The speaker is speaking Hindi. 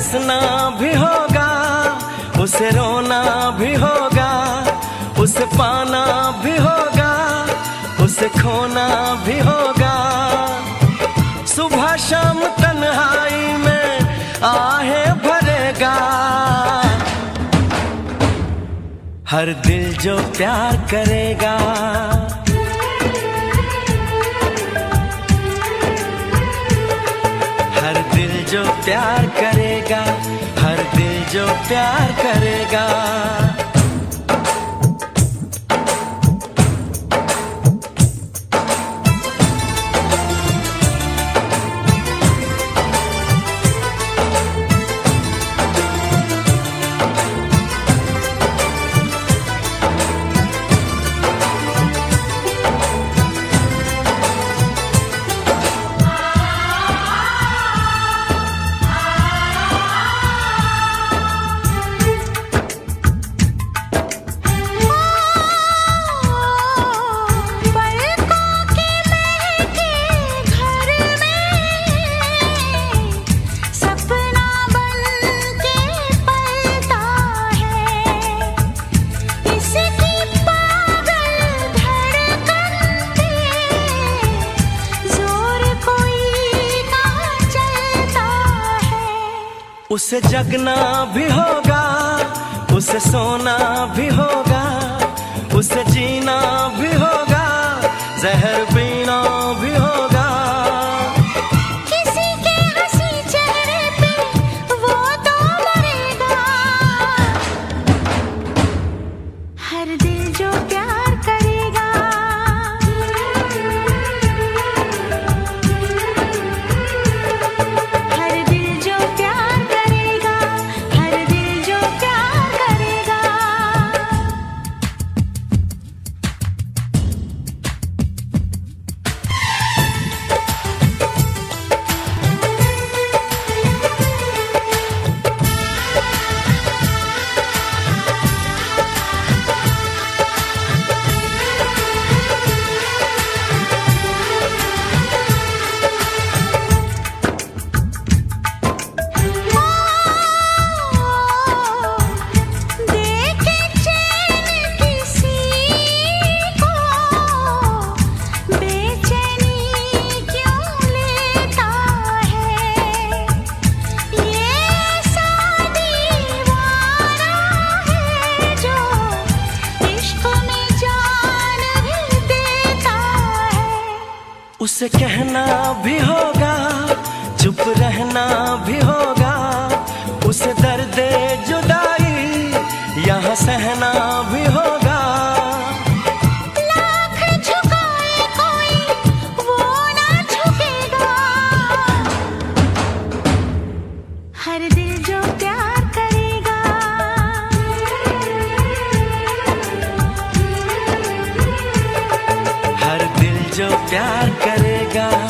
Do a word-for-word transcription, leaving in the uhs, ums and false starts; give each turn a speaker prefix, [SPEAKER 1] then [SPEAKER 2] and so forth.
[SPEAKER 1] हंसना भी होगा, उसे रोना भी होगा, उसे पाना भी होगा, उसे खोना भी होगा। सुबह शाम तन्हाई में आहे भरेगा, हर दिल जो प्यार करेगा। हर दिल जो प्यार करेगा, हर दिल जो प्यार करेगा। उसे जगना भी होगा, उसे सोना भी होगा, उसे जीना भी होगा, जहर पीना भी होगा।
[SPEAKER 2] किसी के हंसी चेहरे पे वो तो मरेगा, हर दिल जो प्यार करेगा। हर दिल जो प्यार करेगा, हर दिल जो प्यार करेगा।
[SPEAKER 1] उसे कहना भी होगा, चुप रहना भी होगा, उसे दर्द जुदाई यहाँ सहना भी होगा।
[SPEAKER 2] लाख झुकाए कोई वो ना झुकेगा, हर दिल जो प्यार करेगा।
[SPEAKER 1] हर दिल जो प्यार करेगा।